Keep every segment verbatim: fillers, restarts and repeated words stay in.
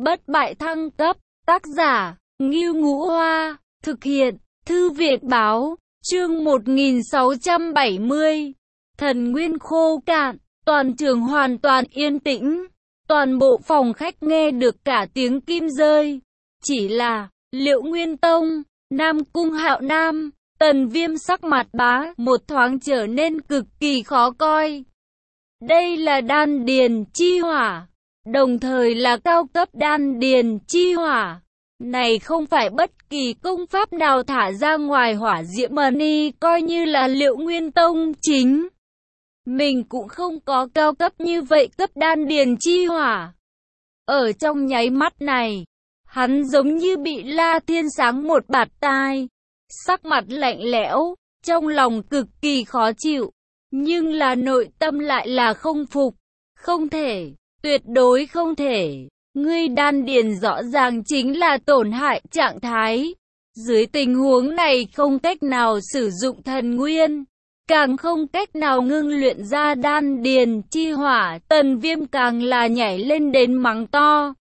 bất bại thăng cấp, tác giả, Ngưu Ngũ Hoa, thực hiện, Thư viện báo, chương một nghìn sáu trăm bảy mươi. Thần nguyên khô cạn, toàn trường hoàn toàn yên tĩnh, toàn bộ phòng khách nghe được cả tiếng kim rơi. Chỉ là, Liệu Nguyên Tông, Nam Cung Hạo Nam, Tần Viêm sắc mặt bá một thoáng trở nên cực kỳ khó coi. Đây là đan điền chi hỏa, đồng thời là cao cấp đan điền chi hỏa. Này không phải bất kỳ công pháp nào thả ra ngoài hỏa diễm mani, coi như là Liệu Nguyên Tông chính mình cũng không có cao cấp như vậy cấp đan điền chi hỏa. Ở trong nháy mắt này, hắn giống như bị La Thiên sáng một bạt tai, sắc mặt lạnh lẽo, trong lòng cực kỳ khó chịu, nhưng là nội tâm lại là không phục. Không thể, tuyệt đối không thể. Ngươi đan điền rõ ràng chính là tổn hại trạng thái. Dưới tình huống này không cách nào sử dụng thần nguyên, càng không cách nào ngưng luyện ra đan điền chi hỏa. Tần Viêm càng là nhảy lên đến mắng to,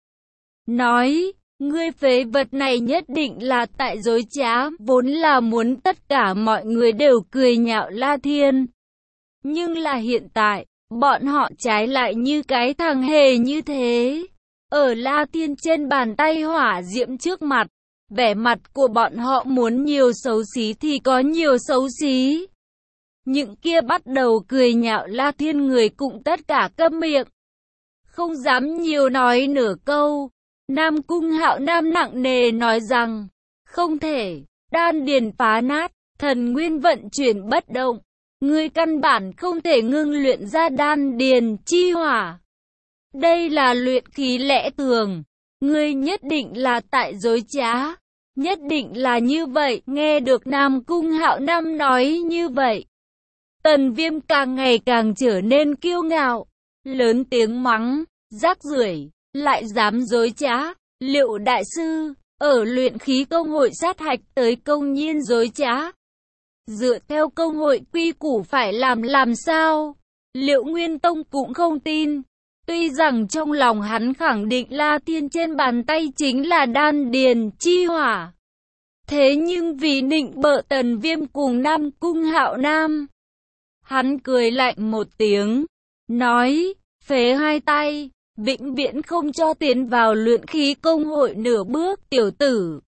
nói, ngươi phế vật này nhất định là tại dối trá, vốn là muốn tất cả mọi người đều cười nhạo La Thiên. Nhưng là hiện tại, bọn họ trái lại như cái thằng hề như thế. Ở La Thiên trên bàn tay hỏa diễm trước mặt, vẻ mặt của bọn họ muốn nhiều xấu xí thì có nhiều xấu xí. Những kia bắt đầu cười nhạo La Thiên người cũng tất cả câm miệng, không dám nhiều nói nửa câu. Nam Cung Hạo Nam nặng nề nói rằng, không thể, đan điền phá nát, thần nguyên vận chuyển bất động, ngươi căn bản không thể ngưng luyện ra đan điền chi hỏa. Đây là luyện khí lẽ thường, ngươi nhất định là tại dối trá, nhất định là như vậy. Nghe được Nam Cung Hạo Nam nói như vậy, Tần Viêm càng ngày càng trở nên kiêu ngạo, lớn tiếng mắng, rác rưởi, lại dám dối trá. Liệu đại sư, ở luyện khí công hội sát hạch tới công nhiên dối trá. Dựa theo công hội quy củ phải làm làm sao? Liệu Nguyên Tông cũng không tin. Tuy rằng trong lòng hắn khẳng định La Thiên trên bàn tay chính là đan điền chi hỏa, thế nhưng vì nịnh bợ Tần Viêm cùng Nam Cung Hạo Nam, hắn cười lạnh một tiếng, nói, phế hai tay, vĩnh viễn không cho tiến vào luyện khí công hội nửa bước. Tiểu tử,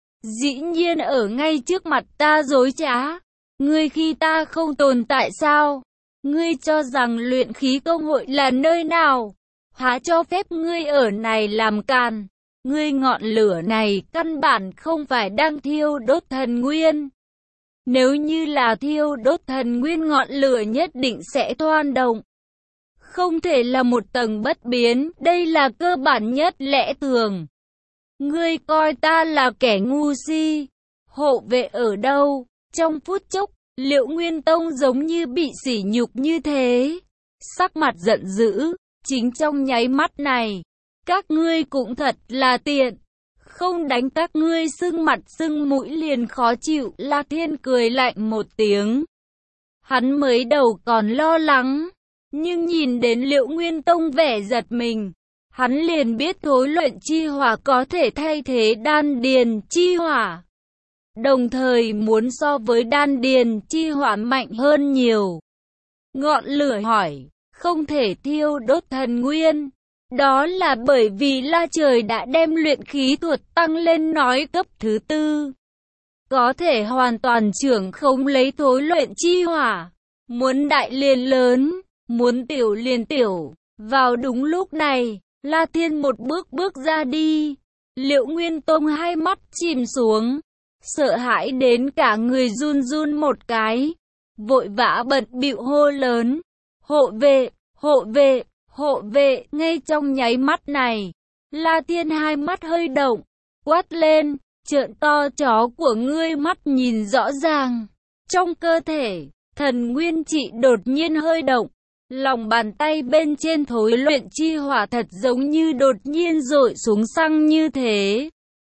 dĩ nhiên ở ngay trước mặt ta dối trá, ngươi khi ta không tồn tại sao? Ngươi cho rằng luyện khí công hội là nơi nào? Há cho phép ngươi ở này làm càn. Ngươi ngọn lửa này căn bản không phải đang thiêu đốt thần nguyên. Nếu như là thiêu đốt thần nguyên, ngọn lửa nhất định sẽ thoan động, không thể là một tầng bất biến. Đây là cơ bản nhất lẽ thường. Ngươi coi ta là kẻ ngu si. Hộ vệ ở đâu? Trong phút chốc, Liệu Nguyên Tông giống như bị sỉ nhục như thế, sắc mặt giận dữ. Chính trong nháy mắt này, các ngươi cũng thật là tiện, không đánh các ngươi sưng mặt sưng mũi liền khó chịu. La Thiên cười lạnh một tiếng, hắn mới đầu còn lo lắng, nhưng nhìn đến Liệu Nguyên Tông vẻ giật mình, hắn liền biết thối luyện chi hỏa có thể thay thế đan điền chi hỏa, đồng thời muốn so với đan điền chi hỏa mạnh hơn nhiều. Ngọn lửa hỏi, không thể thiêu đốt thần nguyên, đó là bởi vì La Trời đã đem luyện khí thuật tăng lên nói cấp thứ tư, có thể hoàn toàn trưởng không lấy thối luyện chi hỏa, muốn đại liền lớn, muốn tiểu liền tiểu. Vào đúng lúc này, La Thiên một bước bước ra đi. Liệu Nguyên Tông hai mắt chìm xuống, sợ hãi đến cả người run run một cái, vội vã bận bịu hô lớn, hộ vệ, hộ vệ, hộ vệ. Ngay trong nháy mắt này, La Thiên hai mắt hơi động, quát lên, trợn to chó của ngươi mắt nhìn rõ ràng. Trong cơ thể, thần nguyên trị đột nhiên hơi động, lòng bàn tay bên trên thối luyện chi hỏa thật giống như đột nhiên dội xuống xăng như thế.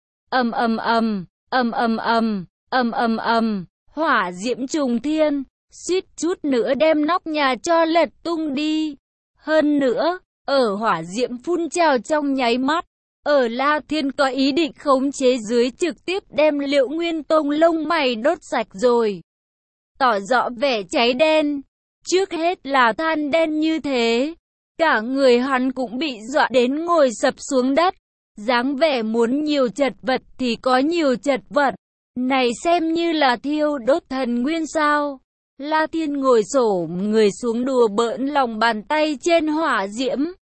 Ầm ầm ầm, ầm ầm ầm, ầm ầm ầm, hỏa diễm trùng thiên, suýt chút nữa đem nóc nhà cho lật tung đi. Hơn nữa, ở hỏa diễm phun trào trong nháy mắt, Ở La Thiên có ý định khống chế dưới trực tiếp đem Liệu Nguyên Tông lông mày đốt sạch rồi. Tỏ rõ vẻ cháy đen. Trước hết là than đen như thế. Cả người hắn cũng bị dọa đến ngồi sập xuống đất. Dáng vẻ muốn nhiều chật vật thì có nhiều chật vật. Này xem như là thiêu đốt thần nguyên sao. La Thiên ngồi xổm người xuống đùa bỡn lòng bàn tay trên hỏa diễm.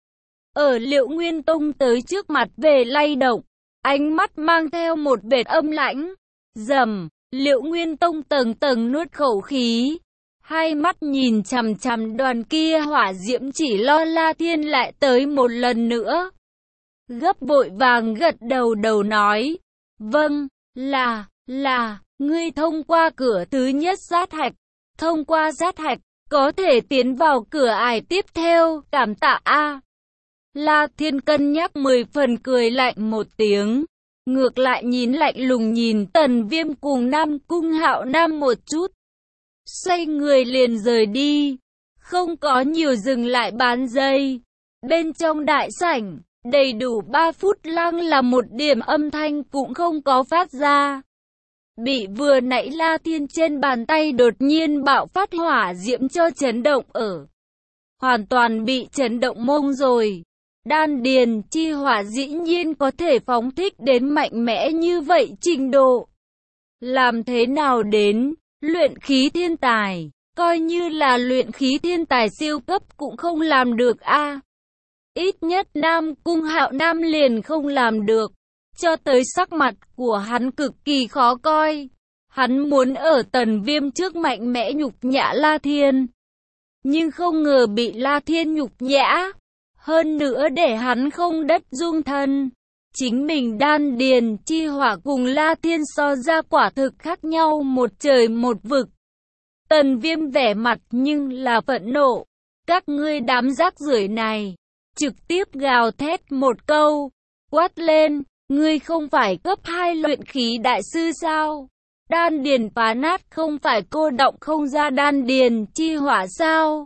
Ở Liệu Nguyên Tông tới trước mặt về lay động. Ánh mắt mang theo một vệt âm lãnh. Rầm, Liệu Nguyên Tông tầng tầng nuốt khẩu khí. Hai mắt nhìn chằm chằm đoàn kia hỏa diễm chỉ lo La Thiên lại tới một lần nữa. Gấp vội vàng gật đầu đầu nói. Vâng, là, là, ngươi thông qua cửa thứ nhất sát hạch. Thông qua sát hạch, có thể tiến vào cửa ải tiếp theo, cảm tạ a. La Thiên cân nhắc mười phần cười lạnh một tiếng. Ngược lại nhìn lạnh lùng nhìn Tần Viêm cùng Nam Cung Hạo Nam một chút. Xoay người liền rời đi. Không có nhiều dừng lại bán dây. Bên trong đại sảnh, đầy đủ ba phút lăng là một điểm âm thanh cũng không có phát ra. Bị vừa nãy La Thiên trên bàn tay đột nhiên bạo phát hỏa diễm cho chấn động ở. Hoàn toàn bị chấn động mông rồi. Đan điền chi hỏa dĩ nhiên có thể phóng thích đến mạnh mẽ như vậy trình độ. Làm thế nào đến luyện khí thiên tài, coi như là luyện khí thiên tài siêu cấp cũng không làm được a. Ít nhất Nam Cung Hạo Nam liền không làm được. Cho tới sắc mặt của hắn cực kỳ khó coi. Hắn muốn ở Tần Viêm trước mạnh mẽ nhục nhã La Thiên. Nhưng không ngờ bị La Thiên nhục nhã. Hơn nữa để hắn không đất dung thân. Chính mình đan điền chi hỏa cùng La Thiên so ra quả thực khác nhau một trời một vực. Tần Viêm vẻ mặt nhưng là phẫn nộ. Các ngươi đám rác rưởi này. Trực tiếp gào thét một câu. Quát lên. Ngươi không phải cấp hai luyện khí đại sư sao? Đan điền phá nát không phải cô động không ra đan điền chi hỏa sao?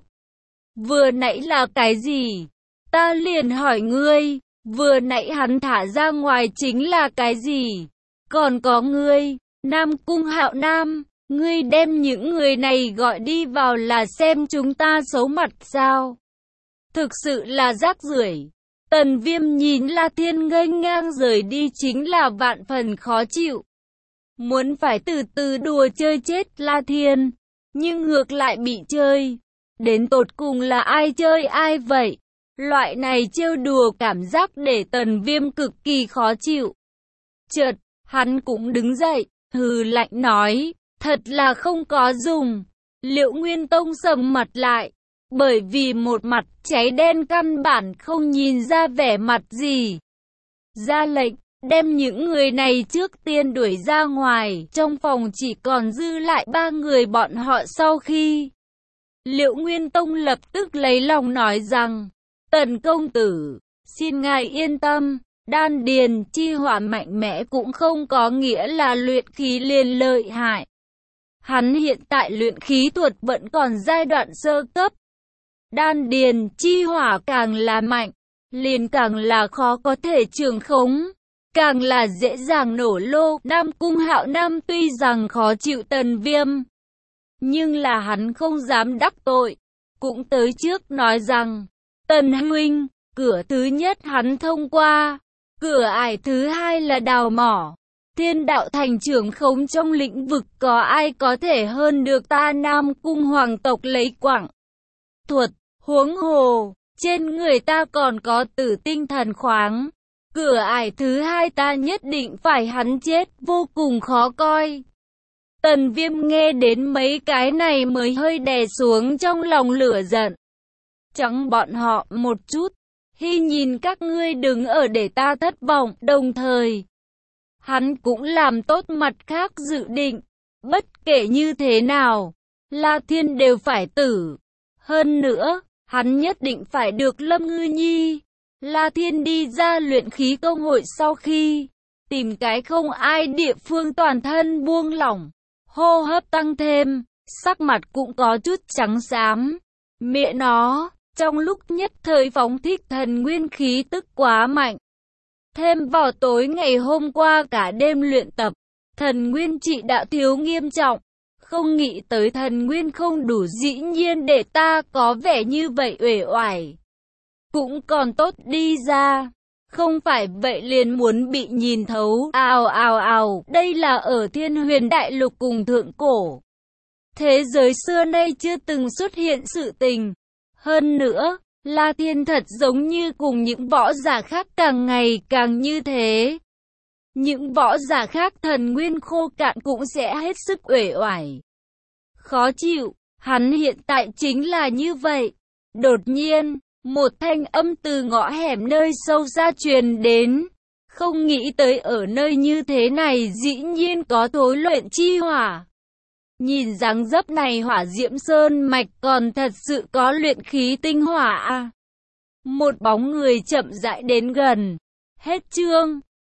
Vừa nãy là cái gì? Ta liền hỏi ngươi, vừa nãy hắn thả ra ngoài chính là cái gì? Còn có ngươi, Nam Cung Hạo Nam, ngươi đem những người này gọi đi vào là xem chúng ta xấu mặt sao? Thực sự là rác rưởi. Tần Viêm nhìn La Thiên nghênh ngang rời đi chính là vạn phần khó chịu. Muốn phải từ từ đùa chơi chết La Thiên, nhưng ngược lại bị chơi. Đến tột cùng là ai chơi ai vậy? Loại này trêu đùa cảm giác để Tần Viêm cực kỳ khó chịu. Chợt, hắn cũng đứng dậy, hừ lạnh nói, thật là không có dùng. Liệu Nguyên Tông sầm mặt lại. Bởi vì một mặt cháy đen căn bản không nhìn ra vẻ mặt gì. Ra lệnh, đem những người này trước tiên đuổi ra ngoài. Trong phòng chỉ còn dư lại ba người bọn họ sau khi. Liệu Nguyên Tông lập tức lấy lòng nói rằng, Tần công tử, xin ngài yên tâm, đan điền chi hỏa mạnh mẽ cũng không có nghĩa là luyện khí liền lợi hại. Hắn hiện tại luyện khí thuật vẫn còn giai đoạn sơ cấp. Đan điền chi hỏa càng là mạnh, liền càng là khó có thể trường khống, càng là dễ dàng nổ lô. Nam Cung Hạo Nam tuy rằng khó chịu Tần Viêm, nhưng là hắn không dám đắc tội, cũng tới trước nói rằng, Tần huynh, cửa thứ nhất hắn thông qua, cửa ải thứ hai là đào mỏ. Thiên đạo thành trưởng khống trong lĩnh vực có ai có thể hơn được ta Nam Cung hoàng tộc lấy quảng thuật, huống hồ, trên người ta còn có tử tinh thần khoáng. Cửa ải thứ hai ta nhất định phải hắn chết, vô cùng khó coi. Tần Viêm nghe đến mấy cái này mới hơi đè xuống trong lòng lửa giận. Chẳng bọn họ một chút, hy nhìn các ngươi đứng ở để ta thất vọng, đồng thời. Hắn cũng làm tốt mặt khác dự định, bất kể như thế nào, La Thiên đều phải tử. Hơn nữa, hắn nhất định phải được Lâm Ngư Nhi. La Thiên đi ra luyện khí công hội sau khi tìm cái không ai địa phương toàn thân buông lỏng, hô hấp tăng thêm, sắc mặt cũng có chút trắng xám. Mẹ nó, trong lúc nhất thời phóng thích thần nguyên khí tức quá mạnh. Thêm vào tối ngày hôm qua cả đêm luyện tập, thần nguyên trị đạo thiếu nghiêm trọng. Không nghĩ tới thần nguyên không đủ, dĩ nhiên để ta có vẻ như vậy uể oải. Cũng còn tốt đi ra. Không phải vậy liền muốn bị nhìn thấu. Ào ào ào, đây là ở Thiên Huyền Đại Lục cùng thượng cổ. Thế giới xưa nay chưa từng xuất hiện sự tình. Hơn nữa, La Thiên thật giống như cùng những võ giả khác càng ngày càng như thế. Những võ giả khác thần nguyên khô cạn cũng sẽ hết sức uể oải. Khó chịu, hắn hiện tại chính là như vậy. Đột nhiên, một thanh âm từ ngõ hẻm nơi sâu xa truyền đến. Không nghĩ tới ở nơi như thế này dĩ nhiên có thối luyện chi hỏa. Nhìn dáng dấp này Hỏa Diễm Sơn mạch còn thật sự có luyện khí tinh hỏa à. Một bóng người chậm rãi đến gần. Hết chương.